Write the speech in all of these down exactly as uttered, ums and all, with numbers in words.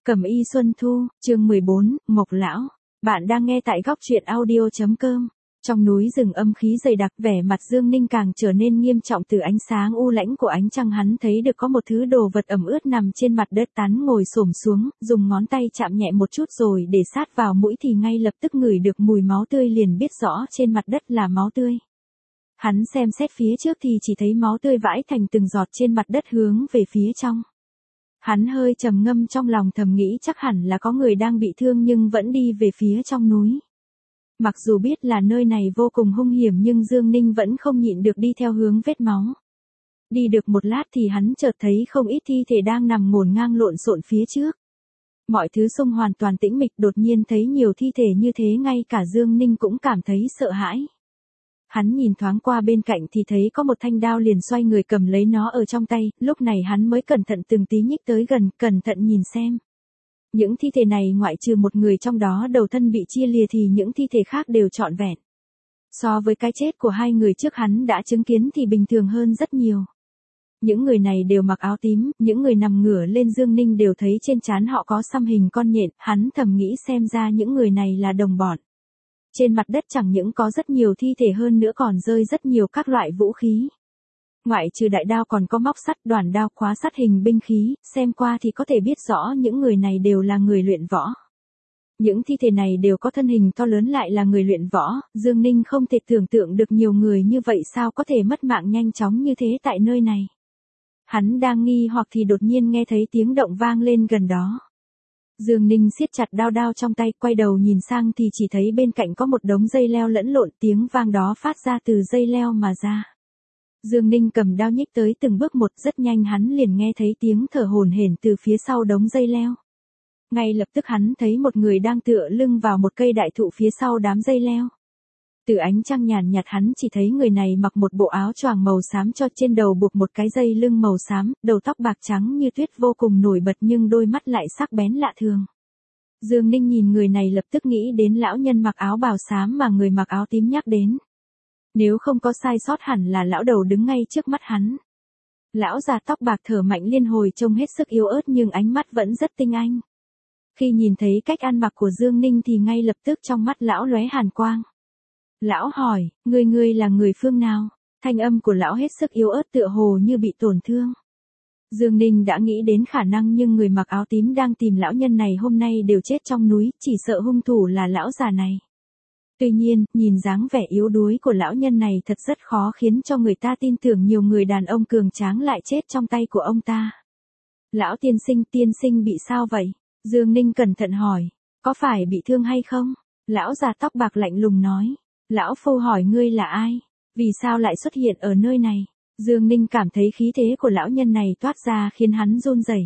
Cẩm y Xuân Thu, chương mười bốn, Mộc Lão. Bạn đang nghe tại góc truyện audio.com. Trong núi rừng âm khí dày đặc, vẻ mặt Dương Ninh càng trở nên nghiêm trọng từ ánh sáng u lãnh của ánh trăng. Hắn thấy được có một thứ đồ vật ẩm ướt nằm trên mặt đất. Tán ngồi xổm xuống, dùng ngón tay chạm nhẹ một chút rồi để sát vào mũi thì ngay lập tức ngửi được mùi máu tươi, liền biết rõ trên mặt đất là máu tươi. Hắn xem xét phía trước thì chỉ thấy máu tươi vãi thành từng giọt trên mặt đất hướng về phía trong. Hắn hơi trầm ngâm trong lòng, thầm nghĩ chắc hẳn là có người đang bị thương nhưng vẫn đi về phía trong núi. Mặc dù biết là nơi này vô cùng hung hiểm nhưng Dương Ninh vẫn không nhịn được đi theo hướng vết máu. Đi được một lát thì hắn chợt thấy không ít thi thể đang nằm ngổn ngang lộn xộn phía trước. Mọi thứ xung hoàn toàn tĩnh mịch, đột nhiên thấy nhiều thi thể như thế ngay cả Dương Ninh cũng cảm thấy sợ hãi. Hắn nhìn thoáng qua bên cạnh thì thấy có một thanh đao, liền xoay người cầm lấy nó ở trong tay, lúc này hắn mới cẩn thận từng tí nhích tới gần, cẩn thận nhìn xem. Những thi thể này ngoại trừ một người trong đó đầu thân bị chia lìa thì những thi thể khác đều trọn vẹn. So với cái chết của hai người trước hắn đã chứng kiến thì bình thường hơn rất nhiều. Những người này đều mặc áo tím, những người nằm ngửa lên Dương Ninh đều thấy trên trán họ có xăm hình con nhện, hắn thầm nghĩ xem ra những người này là đồng bọn. Trên mặt đất chẳng những có rất nhiều thi thể, hơn nữa còn rơi rất nhiều các loại vũ khí. Ngoại trừ đại đao còn có móc sắt, đoản đao, khóa sắt, hình binh khí, xem qua thì có thể biết rõ những người này đều là người luyện võ. Những thi thể này đều có thân hình to lớn, lại là người luyện võ, Dương Ninh không thể tưởng tượng được nhiều người như vậy sao có thể mất mạng nhanh chóng như thế tại nơi này. Hắn đang nghi hoặc thì đột nhiên nghe thấy tiếng động vang lên gần đó. Dương Ninh siết chặt đao đao trong tay, quay đầu nhìn sang thì chỉ thấy bên cạnh có một đống dây leo lẫn lộn, tiếng vang đó phát ra từ dây leo mà ra. Dương Ninh cầm đao nhích tới từng bước một, rất nhanh hắn liền nghe thấy tiếng thở hổn hển từ phía sau đống dây leo. Ngay lập tức hắn thấy một người đang tựa lưng vào một cây đại thụ phía sau đám dây leo. Từ ánh trăng nhàn nhạt hắn chỉ thấy người này mặc một bộ áo choàng màu xám, cho trên đầu buộc một cái dây lưng màu xám, đầu tóc bạc trắng như tuyết vô cùng nổi bật nhưng đôi mắt lại sắc bén lạ thường. Dương Ninh nhìn người này lập tức nghĩ đến lão nhân mặc áo bào xám mà người mặc áo tím nhắc đến. Nếu không có sai sót hẳn là lão đầu đứng ngay trước mắt hắn. Lão già tóc bạc thở mạnh liên hồi, trông hết sức yếu ớt nhưng ánh mắt vẫn rất tinh anh. Khi nhìn thấy cách ăn mặc của Dương Ninh thì ngay lập tức trong mắt lão lóe hàn quang. Lão hỏi, ngươi ngươi là người phương nào? Thanh âm của lão hết sức yếu ớt tựa hồ như bị tổn thương. Dương Ninh đã nghĩ đến khả năng nhưng người mặc áo tím đang tìm lão nhân này hôm nay đều chết trong núi, chỉ sợ hung thủ là lão già này. Tuy nhiên, nhìn dáng vẻ yếu đuối của lão nhân này thật rất khó khiến cho người ta tin tưởng nhiều người đàn ông cường tráng lại chết trong tay của ông ta. Lão tiên sinh, tiên sinh bị sao vậy? Dương Ninh cẩn thận hỏi, có phải bị thương hay không? Lão già tóc bạc lạnh lùng nói. Lão phu hỏi ngươi là ai? Vì sao lại xuất hiện ở nơi này? Dương Ninh cảm thấy khí thế của lão nhân này toát ra khiến hắn run rẩy.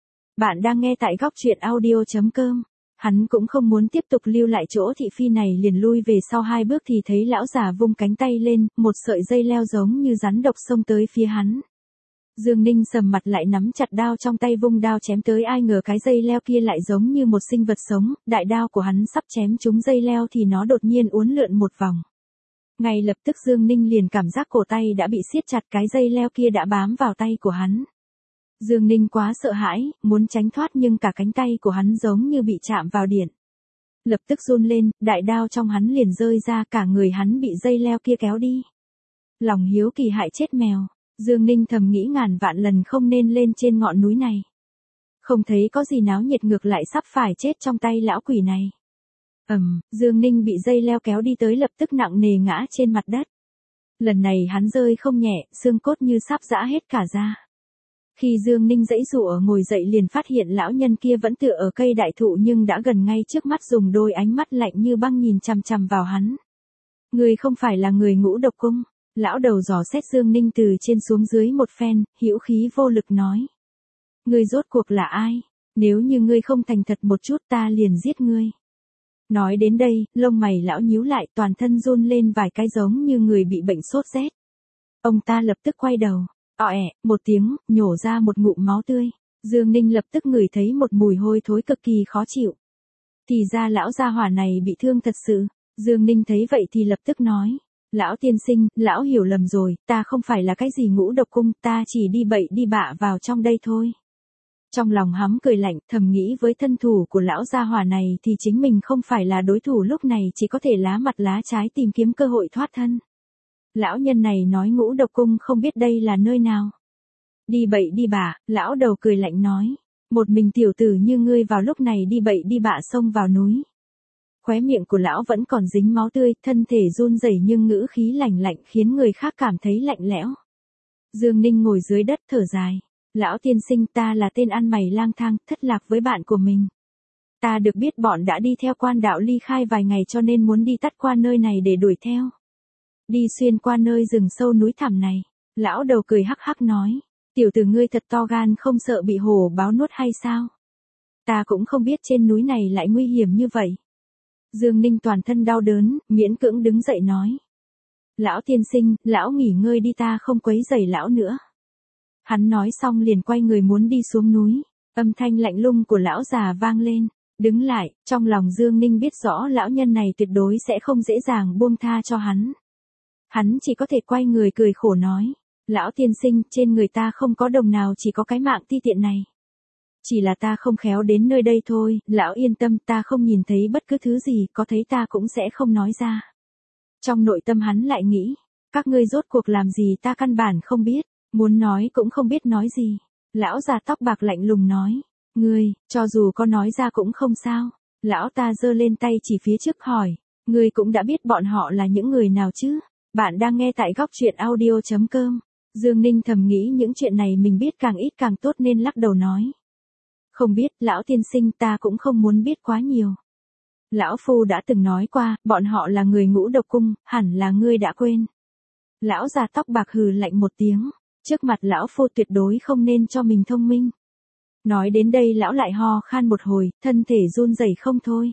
Bạn đang nghe tại góc truyện audio.com. Hắn cũng không muốn tiếp tục lưu lại chỗ thị phi này, liền lui về sau hai bước thì thấy lão già vung cánh tay lên, một sợi dây leo giống như rắn độc xông tới phía hắn. Dương Ninh sầm mặt lại, nắm chặt đao trong tay vung đao chém tới, ai ngờ cái dây leo kia lại giống như một sinh vật sống, đại đao của hắn sắp chém trúng dây leo thì nó đột nhiên uốn lượn một vòng. Ngay lập tức Dương Ninh liền cảm giác cổ tay đã bị siết chặt, cái dây leo kia đã bám vào tay của hắn. Dương Ninh quá sợ hãi, muốn tránh thoát nhưng cả cánh tay của hắn giống như bị chạm vào điện. Lập tức run lên, đại đao trong hắn liền rơi ra, cả người hắn bị dây leo kia kéo đi. Lòng hiếu kỳ hại chết mèo. Dương Ninh thầm nghĩ ngàn vạn lần không nên lên trên ngọn núi này. Không thấy có gì náo nhiệt, ngược lại sắp phải chết trong tay lão quỷ này. Ầm, um, Dương Ninh bị dây leo kéo đi tới lập tức nặng nề ngã trên mặt đất. Lần này hắn rơi không nhẹ, xương cốt như sắp giã hết cả ra. Khi Dương Ninh giãy giụa ngồi dậy liền phát hiện lão nhân kia vẫn tựa ở cây đại thụ nhưng đã gần ngay trước mắt, dùng đôi ánh mắt lạnh như băng nhìn chằm chằm vào hắn. Ngươi không phải là người Ngũ Độc Cung? Lão đầu dò xét Dương Ninh từ trên xuống dưới một phen, hữu khí vô lực nói. Ngươi rốt cuộc là ai? Nếu như ngươi không thành thật một chút ta liền giết ngươi. Nói đến đây, lông mày lão nhíu lại, toàn thân run lên vài cái giống như người bị bệnh sốt rét. Ông ta lập tức quay đầu, ọ ẹ, một tiếng, nhổ ra một ngụm máu tươi. Dương Ninh lập tức ngửi thấy một mùi hôi thối cực kỳ khó chịu. Thì ra lão gia hỏa này bị thương thật sự. Dương Ninh thấy vậy thì lập tức nói. Lão tiên sinh, lão hiểu lầm rồi, ta không phải là cái gì Ngũ Độc Cung, ta chỉ đi bậy đi bạ vào trong đây thôi. Trong lòng hắn cười lạnh, thầm nghĩ với thân thủ của lão gia hỏa này thì chính mình không phải là đối thủ, lúc này chỉ có thể lá mặt lá trái tìm kiếm cơ hội thoát thân. Lão nhân này nói Ngũ Độc Cung không biết đây là nơi nào. Đi bậy đi bạ, lão đầu cười lạnh nói. Một mình tiểu tử như ngươi vào lúc này đi bậy đi bạ xông vào núi. Khóe miệng của lão vẫn còn dính máu tươi, thân thể run rẩy nhưng ngữ khí lạnh lạnh khiến người khác cảm thấy lạnh lẽo. Dương Ninh ngồi dưới đất thở dài. Lão tiên sinh, ta là tên ăn mày lang thang, thất lạc với bạn của mình. Ta được biết bọn đã đi theo Quan đạo ly khai vài ngày cho nên muốn đi tắt qua nơi này để đuổi theo. Đi xuyên qua nơi rừng sâu núi thẳm này. Lão đầu cười hắc hắc nói. Tiểu tử ngươi thật to gan, không sợ bị hổ báo nuốt hay sao? Ta cũng không biết trên núi này lại nguy hiểm như vậy. Dương Ninh toàn thân đau đớn, miễn cưỡng đứng dậy nói. Lão tiên sinh, lão nghỉ ngơi đi, ta không quấy rầy lão nữa. Hắn nói xong liền quay người muốn đi xuống núi. Âm thanh lạnh lùng của lão già vang lên. Đứng lại, trong lòng Dương Ninh biết rõ lão nhân này tuyệt đối sẽ không dễ dàng buông tha cho hắn. Hắn chỉ có thể quay người cười khổ nói. Lão tiên sinh, trên người ta không có đồng nào, chỉ có cái mạng ti tiện này. Chỉ là ta không khéo đến nơi đây thôi, lão yên tâm, ta không nhìn thấy bất cứ thứ gì, có thấy ta cũng sẽ không nói ra. Trong nội tâm hắn lại nghĩ, các ngươi rốt cuộc làm gì ta căn bản không biết, muốn nói cũng không biết nói gì. Lão già tóc bạc lạnh lùng nói, ngươi, cho dù có nói ra cũng không sao. Lão ta giơ lên tay chỉ phía trước hỏi, ngươi cũng đã biết bọn họ là những người nào chứ? Bạn đang nghe tại góc truyện audio chấm com. Dương Ninh thầm nghĩ những chuyện này mình biết càng ít càng tốt nên lắc đầu nói. Không biết, lão tiên sinh, ta cũng không muốn biết quá nhiều. Lão phu đã từng nói qua, bọn họ là người Ngũ Độc Cung, hẳn là ngươi đã quên. Lão già tóc bạc hừ lạnh một tiếng, trước mặt lão phu tuyệt đối không nên cho mình thông minh. Nói đến đây lão lại ho khan một hồi, thân thể run rẩy không thôi.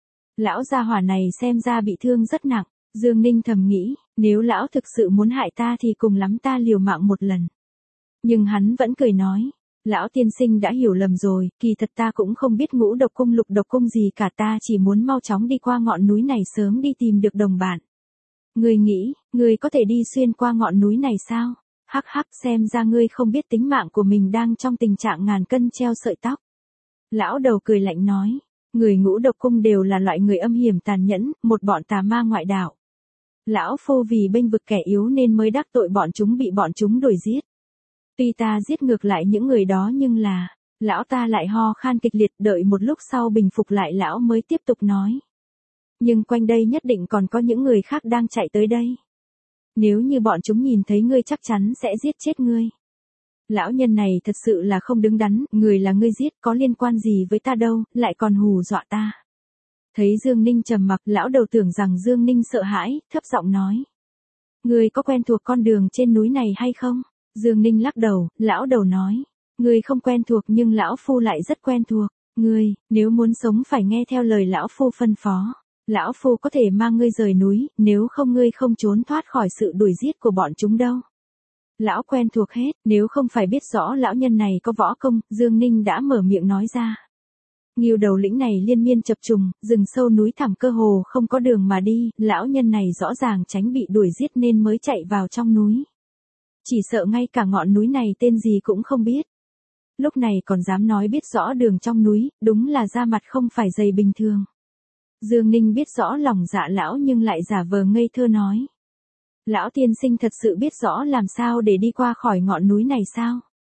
Lão gia hỏa này xem ra bị thương rất nặng. Dương Ninh thầm nghĩ, nếu lão thực sự muốn hại ta thì cùng lắm ta liều mạng một lần. Nhưng hắn vẫn cười nói, lão tiên sinh đã hiểu lầm rồi, kỳ thật ta cũng không biết Ngũ Độc Cung Lục Độc Cung gì cả, ta chỉ muốn mau chóng đi qua ngọn núi này sớm đi tìm được đồng bạn. Ngươi nghĩ, ngươi có thể đi xuyên qua ngọn núi này sao? Hắc hắc, xem ra ngươi không biết tính mạng của mình đang trong tình trạng ngàn cân treo sợi tóc. Lão đầu cười lạnh nói, người Ngũ Độc Cung đều là loại người âm hiểm tàn nhẫn, một bọn tà ma ngoại đạo. Lão phu vì bênh vực kẻ yếu nên mới đắc tội bọn chúng, bị bọn chúng đuổi giết. Tuy ta giết ngược lại những người đó nhưng là, lão ta lại ho khan kịch liệt, đợi một lúc sau bình phục lại lão mới tiếp tục nói. Nhưng quanh đây nhất định còn có những người khác đang chạy tới đây. Nếu như bọn chúng nhìn thấy ngươi chắc chắn sẽ giết chết ngươi. Lão nhân này thật sự là không đứng đắn, người là ngươi giết có liên quan gì với ta đâu, lại còn hù dọa ta. Thấy Dương Ninh trầm mặc, lão đầu tưởng rằng Dương Ninh sợ hãi, thấp giọng nói. Ngươi có quen thuộc con đường trên núi này hay không? Dương Ninh lắc đầu, lão đầu nói. Ngươi không quen thuộc nhưng lão phu lại rất quen thuộc. Ngươi, nếu muốn sống phải nghe theo lời lão phu phân phó. Lão phu có thể mang ngươi rời núi, nếu không ngươi không trốn thoát khỏi sự đuổi giết của bọn chúng đâu. Lão quen thuộc hết, nếu không phải biết rõ lão nhân này có võ công, Dương Ninh đã mở miệng nói ra. Ngưu đầu lĩnh này liên miên chập trùng, rừng sâu núi thẳm cơ hồ không có đường mà đi, lão nhân này rõ ràng tránh bị đuổi giết nên mới chạy vào trong núi. Chỉ sợ ngay cả ngọn núi này tên gì cũng không biết. Lúc này còn dám nói biết rõ đường trong núi, đúng là da mặt không phải dày bình thường. Dương Ninh biết rõ lòng dạ lão nhưng lại giả vờ ngây thơ nói. Lão tiên sinh thật sự biết rõ làm sao để đi qua khỏi ngọn núi này sao?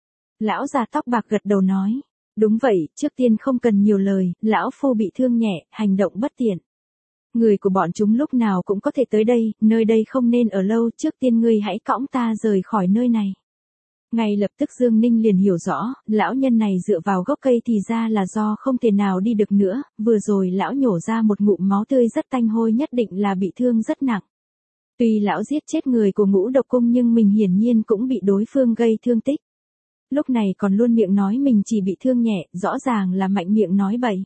Lão già tóc bạc gật đầu nói. Đúng vậy, trước tiên không cần nhiều lời, lão phu bị thương nhẹ, hành động bất tiện. Người của bọn chúng lúc nào cũng có thể tới đây, nơi đây không nên ở lâu, trước tiên ngươi hãy cõng ta rời khỏi nơi này. Ngay lập tức Dương Ninh liền hiểu rõ, lão nhân này dựa vào gốc cây thì ra là do không thể nào đi được nữa, vừa rồi lão nhổ ra một ngụm máu tươi rất tanh hôi, nhất định là bị thương rất nặng. Tuy lão giết chết người của Ngũ Độc Cung nhưng mình hiển nhiên cũng bị đối phương gây thương tích. Lúc này còn luôn miệng nói mình chỉ bị thương nhẹ, rõ ràng là mạnh miệng nói bậy.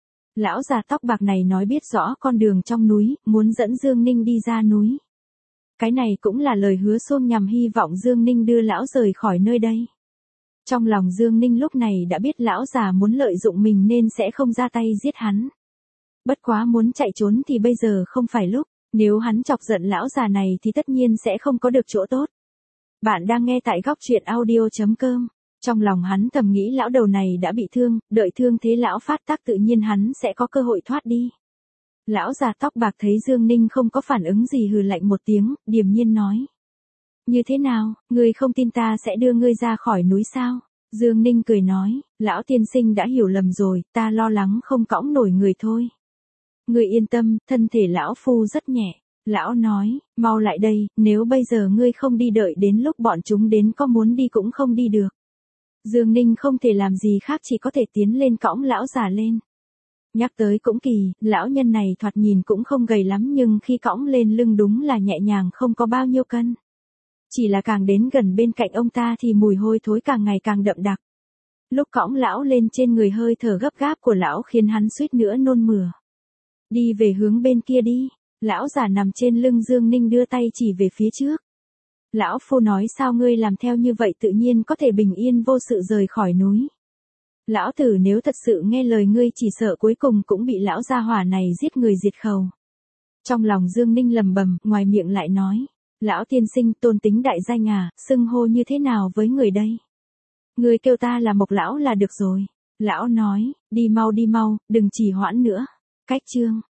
Lão già tóc bạc này nói biết rõ con đường trong núi, muốn dẫn Dương Ninh đi ra núi. Cái này cũng là lời hứa xuông nhằm hy vọng Dương Ninh đưa lão rời khỏi nơi đây. Trong lòng Dương Ninh lúc này đã biết lão già muốn lợi dụng mình nên sẽ không ra tay giết hắn. Bất quá muốn chạy trốn thì bây giờ không phải lúc, nếu hắn chọc giận lão già này thì tất nhiên sẽ không có được chỗ tốt. Bạn đang nghe tại góc truyện audio chấm com. Trong lòng hắn thầm nghĩ lão đầu này đã bị thương, đợi thương thế lão phát tác tự nhiên hắn sẽ có cơ hội thoát đi. Lão già tóc bạc thấy Dương Ninh không có phản ứng gì hừ lạnh một tiếng, điềm nhiên nói. Như thế nào, ngươi không tin ta sẽ đưa ngươi ra khỏi núi sao? Dương Ninh cười nói, lão tiên sinh đã hiểu lầm rồi, ta lo lắng không cõng nổi người thôi. Ngươi yên tâm, thân thể lão phu rất nhẹ. Lão nói, mau lại đây, nếu bây giờ ngươi không đi đợi đến lúc bọn chúng đến có muốn đi cũng không đi được. Dương Ninh không thể làm gì khác chỉ có thể tiến lên cõng lão già lên. Nhắc tới cũng kỳ, lão nhân này thoạt nhìn cũng không gầy lắm nhưng khi cõng lên lưng đúng là nhẹ nhàng không có bao nhiêu cân. Chỉ là càng đến gần bên cạnh ông ta thì mùi hôi thối càng ngày càng đậm đặc. Lúc cõng lão lên trên người hơi thở gấp gáp của lão khiến hắn suýt nữa nôn mửa. Đi về hướng bên kia đi, lão già nằm trên lưng Dương Ninh đưa tay chỉ về phía trước. Lão phu nói sao ngươi làm theo như vậy tự nhiên có thể bình yên vô sự rời khỏi núi. Lão tử nếu thật sự nghe lời ngươi chỉ sợ cuối cùng cũng bị lão gia hỏa này giết người diệt khẩu. Trong lòng Dương Ninh lầm bầm, ngoài miệng lại nói. Lão tiên sinh tôn tính đại danh à, xưng hô như thế nào với người đây? Ngươi kêu ta là Mộc lão là được rồi. Lão nói, đi mau đi mau, đừng trì hoãn nữa. Cách chương